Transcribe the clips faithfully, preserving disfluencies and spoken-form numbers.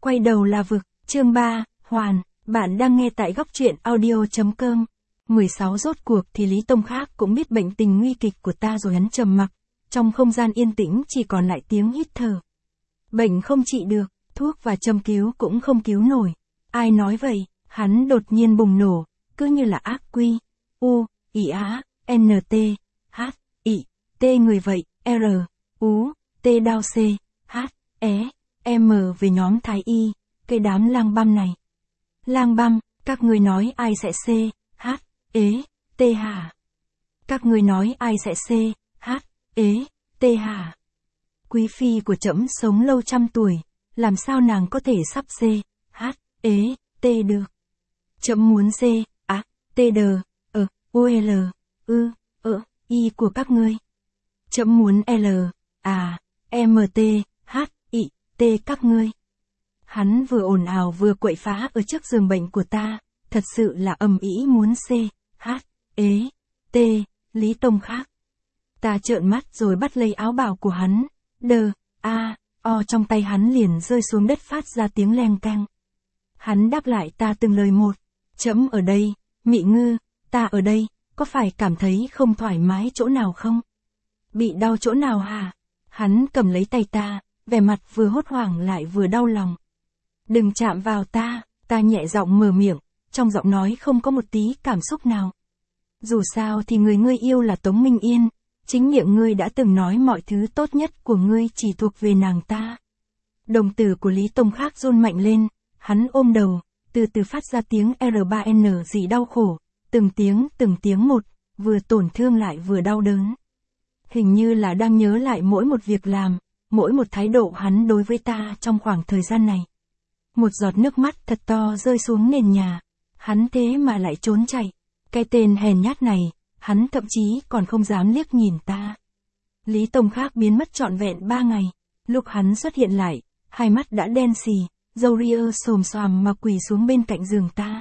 Quay đầu là vực, chương ba, Hoàn, bạn đang nghe tại góc truyện audio.com. mười sáu Rốt cuộc thì Lý Tông Khác cũng biết bệnh tình nguy kịch của ta rồi, hắn trầm mặc. Trong không gian yên tĩnh chỉ còn lại tiếng hít thở. Bệnh không trị được, thuốc và châm cứu cũng không cứu nổi. Ai nói vậy? Hắn đột nhiên bùng nổ, cứ như là ác quy. U, I á, N T, H, I, T người vậy, R, U, T đao C, H, E, M về nhóm Thái Y, cái đám lang băm này. Lang băm, các ngươi nói ai sẽ C, H, ế, T hả? Các ngươi nói ai sẽ C, H, ế, T hả? Quý phi của trẫm sống lâu trăm tuổi, làm sao nàng có thể sắp C, H, ế, T được? Trẫm muốn C, á, T đờ, ờ, U L, ư, ơ, Y của các ngươi. Trẫm muốn L, à, M T, H, I, T các ngươi. Hắn vừa ồn ào vừa quậy phá ở trước giường bệnh của ta, thật sự là ầm ĩ muốn C, H, ế, T, Lý Tông Khác. Ta trợn mắt rồi bắt lấy áo bào của hắn, đờ, a, o trong tay hắn liền rơi xuống đất phát ra tiếng leng keng. Hắn đáp lại ta từng lời một, trẫm ở đây, Mị Ngư, ta ở đây, có phải cảm thấy không thoải mái chỗ nào không? Bị đau chỗ nào hả? Hắn cầm lấy tay ta, vẻ mặt vừa hốt hoảng lại vừa đau lòng. Đừng chạm vào ta, ta nhẹ giọng mở miệng, trong giọng nói không có một tí cảm xúc nào. Dù sao thì người ngươi yêu là Tống Minh Yên, chính miệng ngươi đã từng nói mọi thứ tốt nhất của ngươi chỉ thuộc về nàng ta. Đồng tử của Lý Tông Khác run mạnh lên, hắn ôm đầu, từ từ phát ra tiếng R ba N gì đau khổ, từng tiếng từng tiếng một, vừa tổn thương lại vừa đau đớn. Hình như là đang nhớ lại mỗi một việc làm, mỗi một thái độ hắn đối với ta trong khoảng thời gian này. Một giọt nước mắt thật to rơi xuống nền nhà, hắn thế mà lại trốn chạy. Cái tên hèn nhát này, hắn thậm chí còn không dám liếc nhìn ta. Lý Tông Khác biến mất trọn vẹn ba ngày, lúc hắn xuất hiện lại, hai mắt đã đen xì, râu ria xồm xoàm mà quỳ xuống bên cạnh giường ta.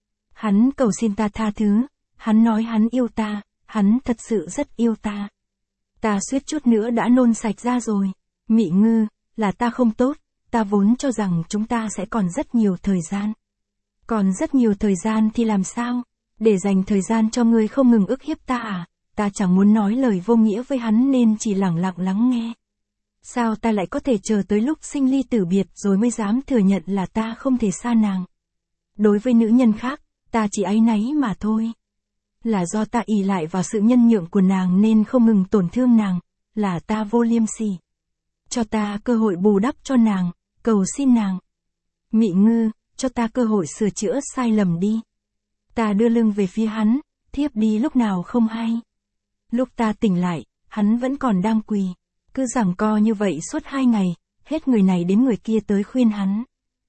Hắn cầu xin ta tha thứ, hắn nói hắn yêu ta, hắn thật sự rất yêu ta. Ta suýt chút nữa đã nôn sạch ra rồi. Mị Ngư, là ta không tốt, ta vốn cho rằng chúng ta sẽ còn rất nhiều thời gian. Còn rất nhiều thời gian thì làm sao? Để dành thời gian cho ngươi không ngừng ức hiếp ta à? Ta chẳng muốn nói lời vô nghĩa với hắn nên chỉ lẳng lặng lắng nghe. Sao ta lại có thể chờ tới lúc sinh ly tử biệt rồi mới dám thừa nhận là ta không thể xa nàng? Đối với nữ nhân khác, ta chỉ áy náy mà thôi. Là do ta ỷ lại vào sự nhân nhượng của nàng nên không ngừng tổn thương nàng, là ta vô liêm sỉ. Cho ta cơ hội bù đắp cho nàng, cầu xin nàng. Mị Ngư, cho ta cơ hội sửa chữa sai lầm đi. Ta đưa lưng về phía hắn, thiếp đi lúc nào không hay. Lúc ta tỉnh lại, hắn vẫn còn đang quỳ. Cứ giằng co như vậy suốt hai ngày, hết người này đến người kia tới khuyên hắn.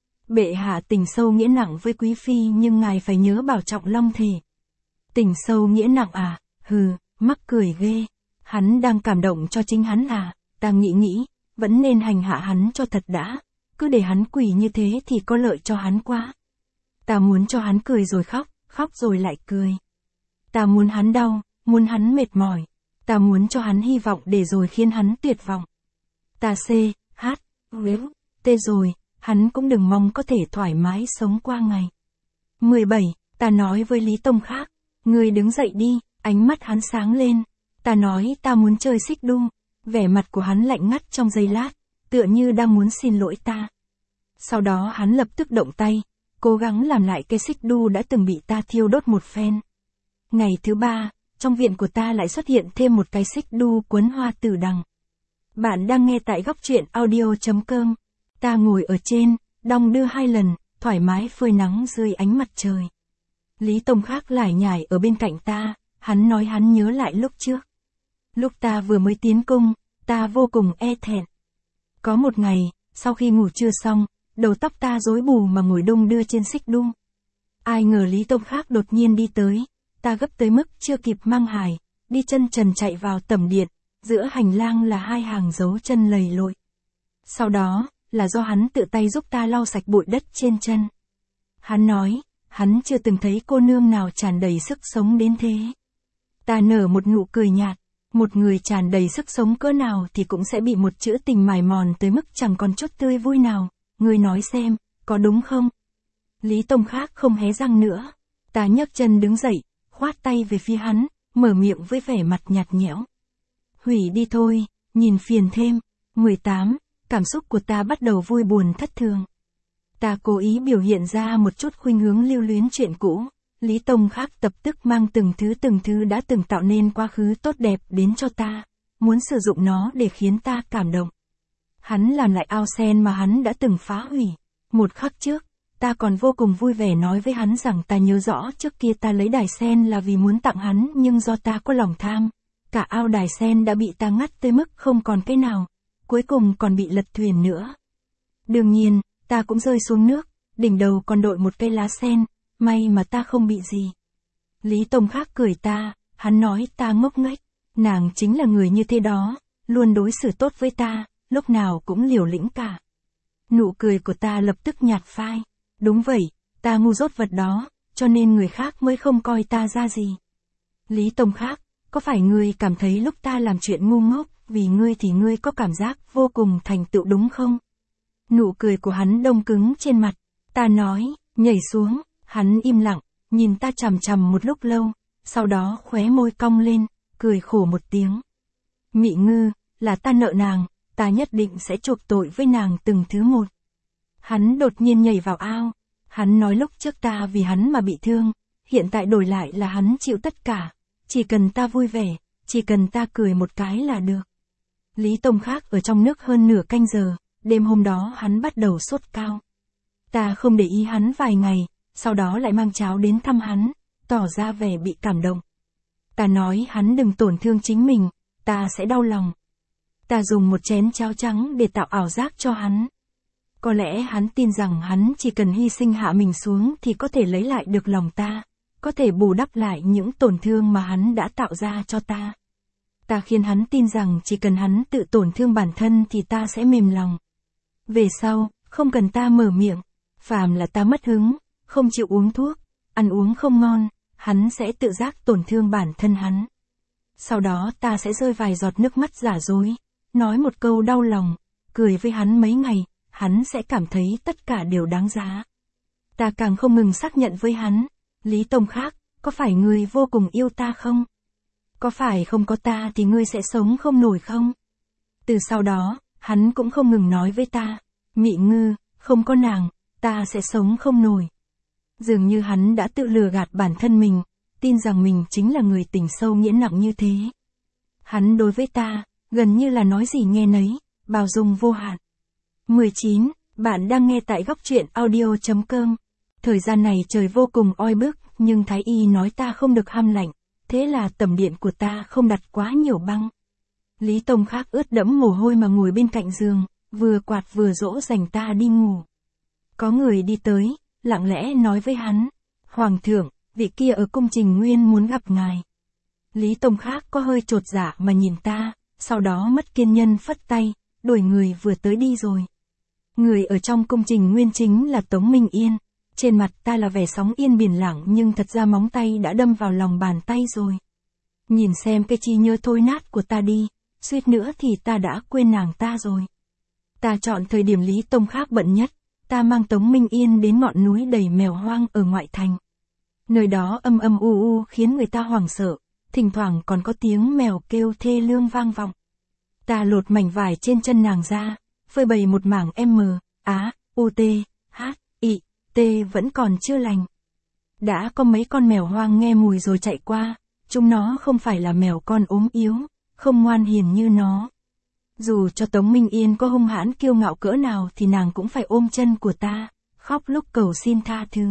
Bệ hạ tình sâu nghĩa nặng với quý phi nhưng ngài phải nhớ bảo trọng long thể. Tình sâu nghĩa nặng à, hừ, mắc cười ghê. Hắn đang cảm động cho chính hắn à, ta nghĩ nghĩ, vẫn nên hành hạ hắn cho thật đã. Cứ để hắn quỳ như thế thì có lợi cho hắn quá. Ta muốn cho hắn cười rồi khóc, khóc rồi lại cười. Ta muốn hắn đau, muốn hắn mệt mỏi. Ta muốn cho hắn hy vọng để rồi khiến hắn tuyệt vọng. Ta C, H, T rồi, hắn cũng đừng mong có thể thoải mái sống qua ngày. mười bảy, ta nói với Lý Tông Khác, ngươi đứng dậy đi, ánh mắt hắn sáng lên. Ta nói ta muốn chơi xích đu, vẻ mặt của hắn lạnh ngắt trong giây lát, tựa như đang muốn xin lỗi ta. Sau đó hắn lập tức động tay, cố gắng làm lại cái xích đu đã từng bị ta thiêu đốt một phen. Ngày thứ ba, trong viện của ta lại xuất hiện thêm một cái xích đu quấn hoa tử đằng. Bạn đang nghe tại góc truyện audio.com. Ta ngồi ở trên, đong đưa hai lần, thoải mái phơi nắng dưới ánh mặt trời. Lý Tông Khác lải nhải ở bên cạnh ta, hắn nói hắn nhớ lại lúc trước. Lúc ta vừa mới tiến cung, ta vô cùng e thẹn. Có một ngày, sau khi ngủ trưa xong, đầu tóc ta rối bù mà ngồi đung đưa trên xích đu. Ai ngờ Lý Tông Khác đột nhiên đi tới, ta gấp tới mức chưa kịp mang hài, đi chân trần chạy vào tẩm điện, giữa hành lang là hai hàng dấu chân lầy lội. Sau đó, là do hắn tự tay giúp ta lau sạch bụi đất trên chân. Hắn nói, hắn chưa từng thấy cô nương nào tràn đầy sức sống đến thế. Ta nở một nụ cười nhạt, một người tràn đầy sức sống cỡ nào thì cũng sẽ bị một chữ tình mài mòn tới mức chẳng còn chút tươi vui nào, ngươi nói xem, có đúng không? Lý Tông Khác không hé răng nữa. Ta nhấc chân đứng dậy, khoát tay về phía hắn, mở miệng với vẻ mặt nhạt nhẽo. Hủy đi thôi, nhìn phiền thêm. mười tám, cảm xúc của ta bắt đầu vui buồn thất thường. Ta cố ý biểu hiện ra một chút khuynh hướng lưu luyến chuyện cũ. Lý Tông Khác tập tức mang từng thứ từng thứ đã từng tạo nên quá khứ tốt đẹp đến cho ta, muốn sử dụng nó để khiến ta cảm động. Hắn làm lại ao sen mà hắn đã từng phá hủy. Một khắc trước, ta còn vô cùng vui vẻ nói với hắn rằng ta nhớ rõ trước kia ta lấy đài sen là vì muốn tặng hắn, nhưng do ta có lòng tham, cả ao đài sen đã bị ta ngắt tới mức không còn cái nào, cuối cùng còn bị lật thuyền nữa. Đương nhiên, ta cũng rơi xuống nước, đỉnh đầu còn đội một cây lá sen, may mà ta không bị gì. Lý Tông Khác cười ta, hắn nói ta ngốc nghếch, nàng chính là người như thế đó, luôn đối xử tốt với ta, lúc nào cũng liều lĩnh cả. Nụ cười của ta lập tức nhạt phai. Đúng vậy, ta ngu dốt vật đó, cho nên người khác mới không coi ta ra gì. Lý Tông Khác, có phải ngươi cảm thấy lúc ta làm chuyện ngu ngốc, vì ngươi thì ngươi có cảm giác vô cùng thành tựu đúng không? Nụ cười của hắn đông cứng trên mặt. Ta nói, nhảy xuống, hắn im lặng, nhìn ta chằm chằm một lúc lâu, sau đó khóe môi cong lên, cười khổ một tiếng. Mị Ngư, là ta nợ nàng, ta nhất định sẽ chuộc tội với nàng từng thứ một. Hắn đột nhiên nhảy vào ao. Hắn nói lúc trước ta vì hắn mà bị thương, hiện tại đổi lại là hắn chịu tất cả. Chỉ cần ta vui vẻ, chỉ cần ta cười một cái là được. Lý Tông Khác ở trong nước hơn nửa canh giờ, đêm hôm đó hắn bắt đầu sốt cao. Ta không để ý hắn vài ngày, sau đó lại mang cháo đến thăm hắn, tỏ ra vẻ bị cảm động. Ta nói hắn đừng tổn thương chính mình, ta sẽ đau lòng. Ta dùng một chén cháo trắng để tạo ảo giác cho hắn. Có lẽ hắn tin rằng hắn chỉ cần hy sinh hạ mình xuống thì có thể lấy lại được lòng ta, có thể bù đắp lại những tổn thương mà hắn đã tạo ra cho ta. Ta khiến hắn tin rằng chỉ cần hắn tự tổn thương bản thân thì ta sẽ mềm lòng. Về sau, không cần ta mở miệng, phàm là ta mất hứng, không chịu uống thuốc, ăn uống không ngon, hắn sẽ tự giác tổn thương bản thân hắn. Sau đó ta sẽ rơi vài giọt nước mắt giả dối, nói một câu đau lòng, cười với hắn mấy ngày, hắn sẽ cảm thấy tất cả đều đáng giá. Ta càng không ngừng xác nhận với hắn, Lý Tông Khác, có phải ngươi vô cùng yêu ta không? Có phải không có ta thì ngươi sẽ sống không nổi không? Từ sau đó, hắn cũng không ngừng nói với ta, Mị Ngư, không có nàng, ta sẽ sống không nổi. Dường như hắn đã tự lừa gạt bản thân mình, tin rằng mình chính là người tình sâu nghĩa nặng như thế. Hắn đối với ta, gần như là nói gì nghe nấy, bao dung vô hạn. mười chín, bạn đang nghe tại góc truyện audio chấm com. Thời gian này trời vô cùng oi bức, nhưng Thái Y nói ta không được hăm lạnh, thế là tầm điện của ta không đặt quá nhiều băng. Lý Tông Khác ướt đẫm mồ hôi mà ngồi bên cạnh giường, vừa quạt vừa dỗ dành ta đi ngủ. Có người đi tới, lặng lẽ nói với hắn, Hoàng thượng, vị kia ở cung Trình Nguyên muốn gặp ngài. Lý Tông Khác có hơi chột dạ mà nhìn ta, sau đó mất kiên nhẫn phất tay, đuổi người vừa tới đi rồi. Người ở trong cung Trình Nguyên chính là Tống Minh Yên. Trên mặt ta là vẻ sóng yên biển lặng nhưng thật ra móng tay đã đâm vào lòng bàn tay rồi. Nhìn xem cái trí nhớ thối nát của ta đi, suýt nữa thì ta đã quên nàng ta rồi. Ta chọn thời điểm Lý Tông Khác bận nhất, ta mang Tống Minh Yên đến ngọn núi đầy mèo hoang ở ngoại thành. Nơi đó âm âm u u khiến người ta hoảng sợ, thỉnh thoảng còn có tiếng mèo kêu thê lương vang vọng. Ta lột mảnh vải trên chân nàng ra, phơi bày một mảng M, Á, U T, H, I, T vẫn còn chưa lành. Đã có mấy con mèo hoang nghe mùi rồi chạy qua, chúng nó không phải là mèo con ốm yếu, không ngoan hiền như nó. Dù cho Tống Minh Yên có hung hãn kiêu ngạo cỡ nào thì nàng cũng phải ôm chân của ta, khóc lúc cầu xin tha thứ.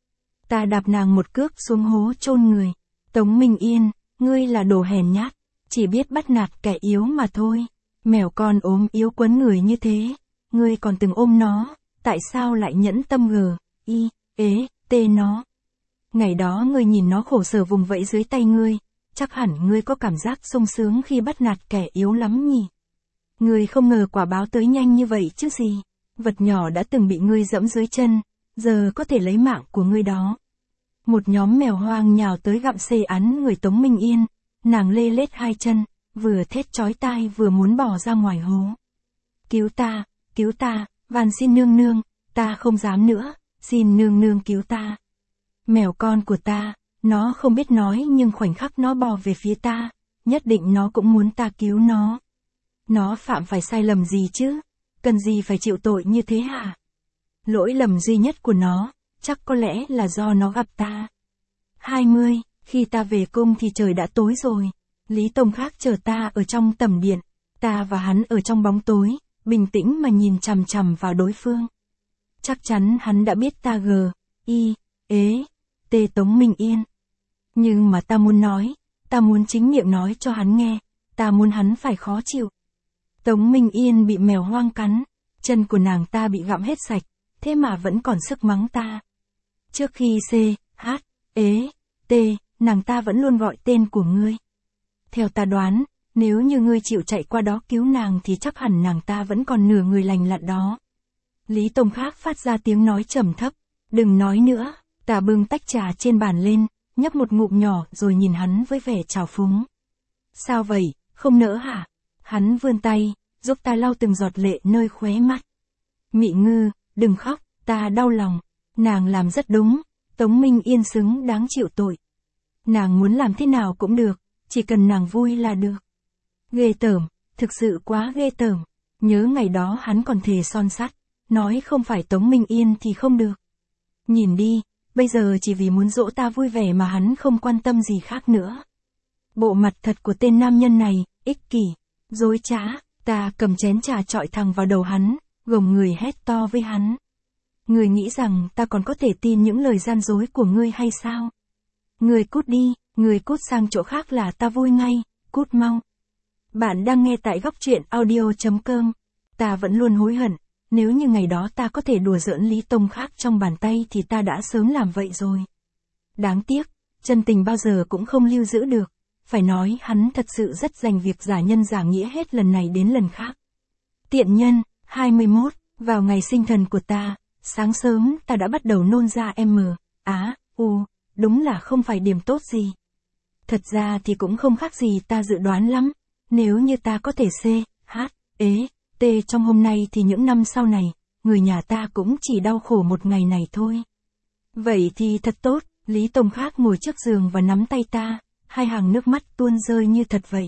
Ta đạp nàng một cước xuống hố chôn người. Tống Minh Yên, ngươi là đồ hèn nhát, chỉ biết bắt nạt kẻ yếu mà thôi. Mèo con ốm yếu quấn người như thế, ngươi còn từng ôm nó, tại sao lại nhẫn tâm gờ, y, ế, tê nó. Ngày đó ngươi nhìn nó khổ sở vùng vẫy dưới tay ngươi, chắc hẳn ngươi có cảm giác sung sướng khi bắt nạt kẻ yếu lắm nhỉ. Ngươi không ngờ quả báo tới nhanh như vậy chứ gì. Vật nhỏ đã từng bị ngươi dẫm dưới chân, giờ có thể lấy mạng của ngươi đó. Một nhóm mèo hoang nhào tới gặm xê án người Tống Minh Yên, nàng lê lết hai chân, vừa thét chói tai vừa muốn bỏ ra ngoài hố. Cứu ta, cứu ta, van xin nương nương, ta không dám nữa, xin nương nương cứu ta. Mèo con của ta, nó không biết nói nhưng khoảnh khắc nó bò về phía ta, nhất định nó cũng muốn ta cứu nó. Nó phạm phải sai lầm gì chứ? Cần gì phải chịu tội như thế hả? Lỗi lầm duy nhất của nó, chắc có lẽ là do nó gặp ta. hai mươi, khi ta về cung thì trời đã tối rồi. Lý Tông Khác chờ ta ở trong tầm điện, ta và hắn ở trong bóng tối, bình tĩnh mà nhìn chằm chằm vào đối phương. Chắc chắn hắn đã biết ta gờ, y, ế, tê Tống Minh Yên. Nhưng mà ta muốn nói, ta muốn chính miệng nói cho hắn nghe, ta muốn hắn phải khó chịu. Tống Minh Yên bị mèo hoang cắn, chân của nàng ta bị gặm hết sạch, thế mà vẫn còn sức mắng ta. Trước khi C, H, ế, T, nàng ta vẫn luôn gọi tên của ngươi. Theo ta đoán, nếu như ngươi chịu chạy qua đó cứu nàng thì chắc hẳn nàng ta vẫn còn nửa người lành lặn đó. Lý Tông Khác phát ra tiếng nói trầm thấp, đừng nói nữa, ta bưng tách trà trên bàn lên, nhấp một ngụm nhỏ rồi nhìn hắn với vẻ trào phúng. Sao vậy, không nỡ hả? Hắn vươn tay, giúp ta lau từng giọt lệ nơi khóe mắt. Mị Ngư, đừng khóc, ta đau lòng, nàng làm rất đúng, Tống Minh Yên xứng đáng chịu tội. Nàng muốn làm thế nào cũng được, chỉ cần nàng vui là được. Ghê tởm, thực sự quá ghê tởm, nhớ ngày đó hắn còn thề son sắt, nói không phải Tống Minh Yên thì không được. Nhìn đi, bây giờ chỉ vì muốn dỗ ta vui vẻ mà hắn không quan tâm gì khác nữa. Bộ mặt thật của tên nam nhân này, ích kỷ, dối trá, ta cầm chén trà chọi thẳng vào đầu hắn, gồng người hét to với hắn. Ngươi nghĩ rằng ta còn có thể tin những lời gian dối của ngươi hay sao? Ngươi cút đi, ngươi cút sang chỗ khác là ta vui ngay, cút mau. Bạn đang nghe tại góc truyện audio chấm com. Ta vẫn luôn hối hận, nếu như ngày đó ta có thể đùa giỡn Lý Tông Khác trong bàn tay thì ta đã sớm làm vậy rồi. Đáng tiếc, chân tình bao giờ cũng không lưu giữ được, phải nói hắn thật sự rất dành việc giả nhân giả nghĩa hết lần này đến lần khác. Tiện nhân, hai mươi mốt, vào ngày sinh thần của ta, sáng sớm ta đã bắt đầu nôn ra M, Á, U, đúng là không phải điểm tốt gì. Thật ra thì cũng không khác gì ta dự đoán lắm, nếu như ta có thể C, H, ế, T trong hôm nay thì những năm sau này, người nhà ta cũng chỉ đau khổ một ngày này thôi. Vậy thì thật tốt, Lý Tông Khác ngồi trước giường và nắm tay ta, hai hàng nước mắt tuôn rơi như thật vậy.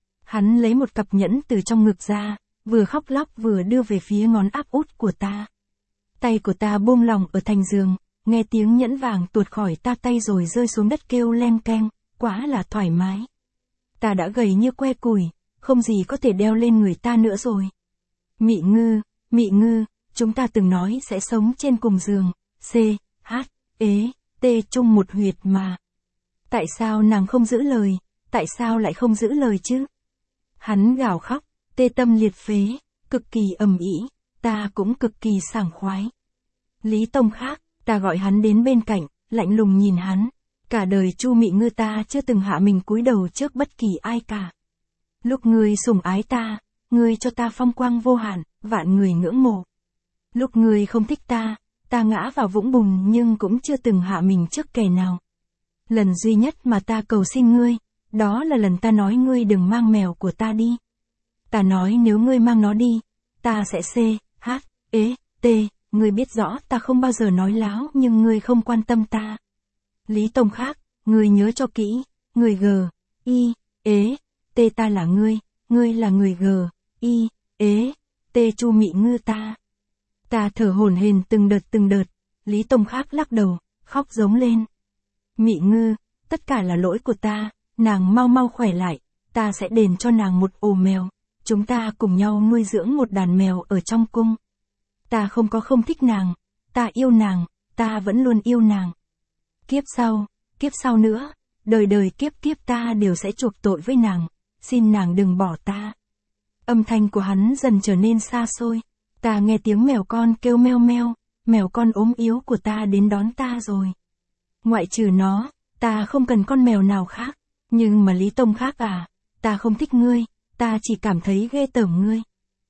Hắn lấy một cặp nhẫn từ trong ngực ra, vừa khóc lóc vừa đưa về phía ngón áp út của ta. Tay của ta buông lỏng ở thành giường, nghe tiếng nhẫn vàng tuột khỏi ta tay rồi rơi xuống đất kêu len keng, quá là thoải mái. Ta đã gầy như que củi, không gì có thể đeo lên người ta nữa rồi. Mị Ngư, Mị Ngư, chúng ta từng nói sẽ sống trên cùng giường, C, H, ế, T chung một huyệt mà. Tại sao nàng không giữ lời, tại sao lại không giữ lời chứ? Hắn gào khóc, tê tâm liệt phế, cực kỳ ầm ĩ, ta cũng cực kỳ sảng khoái. Lý Tông Khác, ta gọi hắn đến bên cạnh, lạnh lùng nhìn hắn. Cả đời Chu Mị Ngư ta chưa từng hạ mình cúi đầu trước bất kỳ ai cả. Lúc ngươi sủng ái ta, ngươi cho ta phong quang vô hạn, vạn người ngưỡng mộ. Lúc ngươi không thích ta, ta ngã vào vũng bùn nhưng cũng chưa từng hạ mình trước kẻ nào. Lần duy nhất mà ta cầu xin ngươi, đó là lần ta nói ngươi đừng mang mèo của ta đi. Ta nói nếu ngươi mang nó đi, ta sẽ C, H, ế, T, ngươi biết rõ ta không bao giờ nói láo nhưng ngươi không quan tâm ta. Lý Tông Khác, ngươi nhớ cho kỹ, người G, Y, ế, T ta là ngươi, ngươi là người G, Y, ế, T Chu Mị Ngư ta. Ta thở hổn hển từng đợt từng đợt, Lý Tông Khác lắc đầu, khóc giống lên. Mị Ngư, tất cả là lỗi của ta, nàng mau mau khỏe lại, ta sẽ đền cho nàng một ổ mèo, chúng ta cùng nhau nuôi dưỡng một đàn mèo ở trong cung. Ta không có không thích nàng, ta yêu nàng, ta vẫn luôn yêu nàng. Kiếp sau, kiếp sau nữa, đời đời kiếp kiếp ta đều sẽ chuộc tội với nàng, xin nàng đừng bỏ ta. Âm thanh của hắn dần trở nên xa xôi, ta nghe tiếng mèo con kêu meo meo, mèo con ốm yếu của ta đến đón ta rồi. Ngoại trừ nó, ta không cần con mèo nào khác, nhưng mà Lý Tông Khác à, ta không thích ngươi, ta chỉ cảm thấy ghê tởm ngươi.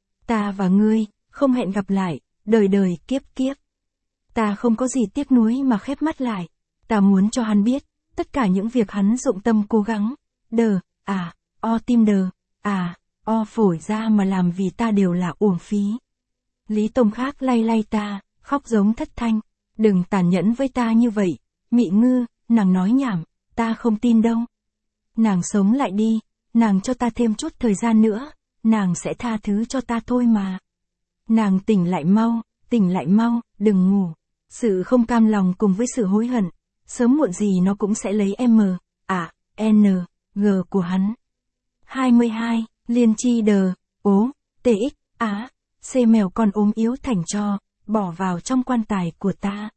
Ta và ngươi, không hẹn gặp lại, đời đời kiếp kiếp. Ta không có gì tiếc nuối mà khép mắt lại. Ta muốn cho hắn biết, tất cả những việc hắn dụng tâm cố gắng, đờ, à, o tim đờ, à, o phổi ra mà làm vì ta đều là uổng phí. Lý Tông Khác lay lay ta, khóc giống thất thanh. Đừng tàn nhẫn với ta như vậy, Mị Ngư, nàng nói nhảm, ta không tin đâu. Nàng sống lại đi, nàng cho ta thêm chút thời gian nữa, nàng sẽ tha thứ cho ta thôi mà. Nàng tỉnh lại mau, tỉnh lại mau, đừng ngủ. Sự không cam lòng cùng với sự hối hận, sớm muộn gì nó cũng sẽ lấy M, A, N, G của hắn. hai mươi hai, Liên chi đờ, ố, T X, Á, C mèo con ốm yếu thành tro, bỏ vào trong quan tài của ta.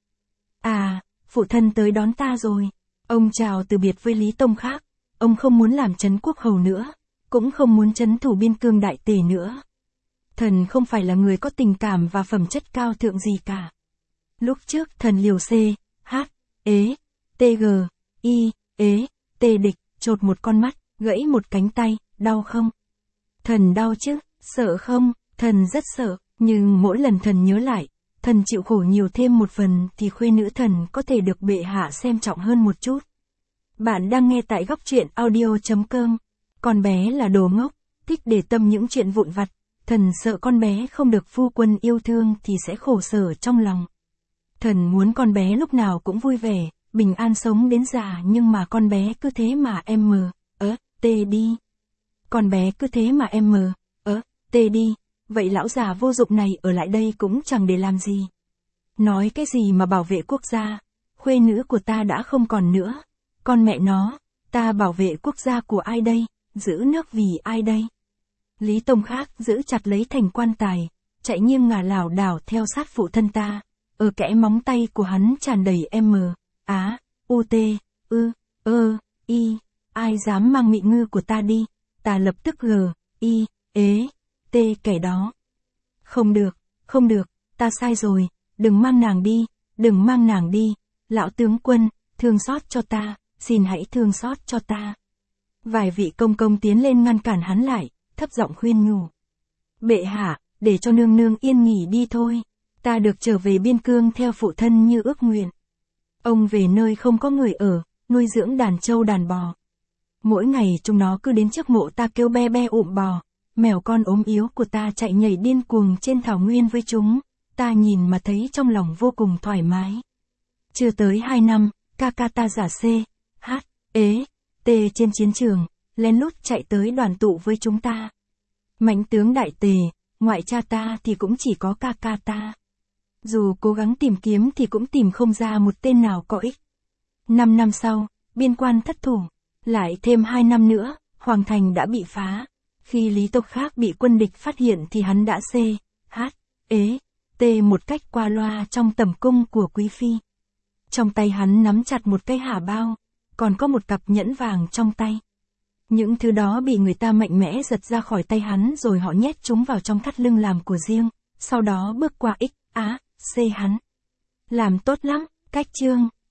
À, phụ thân tới đón ta rồi. Ông chào từ biệt với Lý Tông Khác, ông không muốn làm trấn quốc hầu nữa, cũng không muốn trấn thủ biên cương đại tề nữa. Thần không phải là người có tình cảm và phẩm chất cao thượng gì cả. Lúc trước thần liều C, H, ế, T G, I, ế, T địch, chột một con mắt, gãy một cánh tay, đau không? Thần đau chứ, sợ không? Thần rất sợ, nhưng mỗi lần thần nhớ lại, thần chịu khổ nhiều thêm một phần thì khuê nữ thần có thể được bệ hạ xem trọng hơn một chút. Bạn đang nghe tại góc truyện audio chấm com. Con bé là đồ ngốc, thích để tâm những chuyện vụn vặt. Thần sợ con bé không được phu quân yêu thương thì sẽ khổ sở trong lòng. Thần muốn con bé lúc nào cũng vui vẻ, bình an sống đến già, nhưng mà con bé cứ thế mà em mờ, ớ, tê đi. Con bé cứ thế mà em mờ, ớ, tê đi. Vậy lão già vô dụng này ở lại đây cũng chẳng để làm gì. Nói cái gì mà bảo vệ quốc gia, khuê nữ của ta đã không còn nữa. Con mẹ nó, ta bảo vệ quốc gia của ai đây, giữ nước vì ai đây? Lý Tông Khác giữ chặt lấy thành quan tài, chạy nghiêng ngả lảo đảo theo sát phụ thân ta. Ở kẽ móng tay của hắn tràn đầy M, Á, U T, Ư, Ơ, Y. Ai dám mang Mị Ngư của ta đi, ta lập tức G, I, ế, T kẻ đó. Không được, không được, ta sai rồi, đừng mang nàng đi, đừng mang nàng đi. Lão tướng quân, thương xót cho ta, xin hãy thương xót cho ta. Vài vị công công tiến lên ngăn cản hắn lại, thấp giọng khuyên nhủ. Bệ hạ, để cho nương nương yên nghỉ đi thôi. Ta được trở về biên cương theo phụ thân như ước nguyện. Ông về nơi không có người ở, nuôi dưỡng đàn trâu đàn bò. Mỗi ngày chúng nó cứ đến trước mộ ta kêu be be ụm bò. Mèo con ốm yếu của ta chạy nhảy điên cuồng trên thảo nguyên với chúng. Ta nhìn mà thấy trong lòng vô cùng thoải mái. Chưa tới hai năm, ca ca ta giả C, H, ế, T trên chiến trường, lén lút chạy tới đoàn tụ với chúng ta. Mãnh tướng đại tề, ngoại cha ta thì cũng chỉ có ca ca ta. Dù cố gắng tìm kiếm thì cũng tìm không ra một tên nào có ích. Năm năm sau, biên quan thất thủ. Lại thêm hai năm nữa, Hoàng Thành đã bị phá. Khi Lý Tông Khác bị quân địch phát hiện thì hắn đã C, H, ế, T một cách qua loa trong tầm cung của quý phi. Trong tay hắn nắm chặt một cây hà bao, còn có một cặp nhẫn vàng trong tay. Những thứ đó bị người ta mạnh mẽ giật ra khỏi tay hắn rồi họ nhét chúng vào trong thắt lưng làm của riêng, sau đó bước qua X, Á, C hắn. Làm tốt lắm, cách chương.